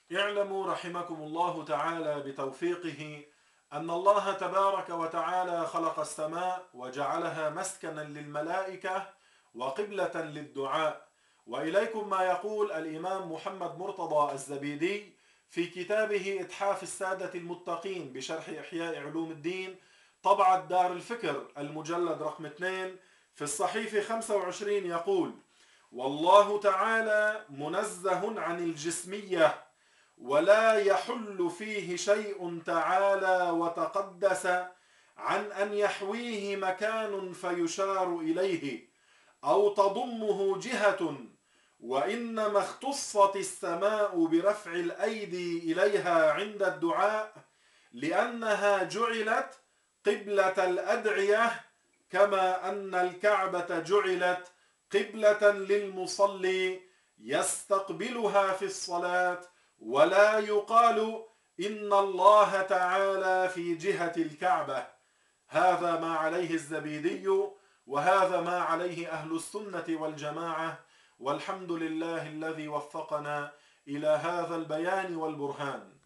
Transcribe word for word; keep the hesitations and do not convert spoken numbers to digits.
اعلموا رحمكم الله تعالى بتوفيقه أن الله تبارك وتعالى خلق السماء وجعلها مسكنا للملائكة وقبلة للدعاء. وإليكم ما يقول الإمام محمد مرتضى الزبيدي في كتابه إتحاف السادة المتقين بشرح إحياء علوم الدين، طبعة دار الفكر، المجلد رقم اثنين، في الصحيفة خمسة وعشرين، يقول: والله تعالى منزه عن الجسمية، ولا يحل فيه شيء تعالى وتقدس عن أن يحويه مكان فيشار إليه أو تضمه جهة، وإنما اختصت السماء برفع الأيدي إليها عند الدعاء لأنها جعلت قبلة الأدعية، كما أن الكعبة جعلت قبلة للمصلي يستقبلها في الصلاة، ولا يقال إن الله تعالى في جهة الكعبة. هذا ما عليه الزبيدي، وهذا ما عليه أهل السنة والجماعة، والحمد لله الذي وفقنا إلى هذا البيان والبرهان.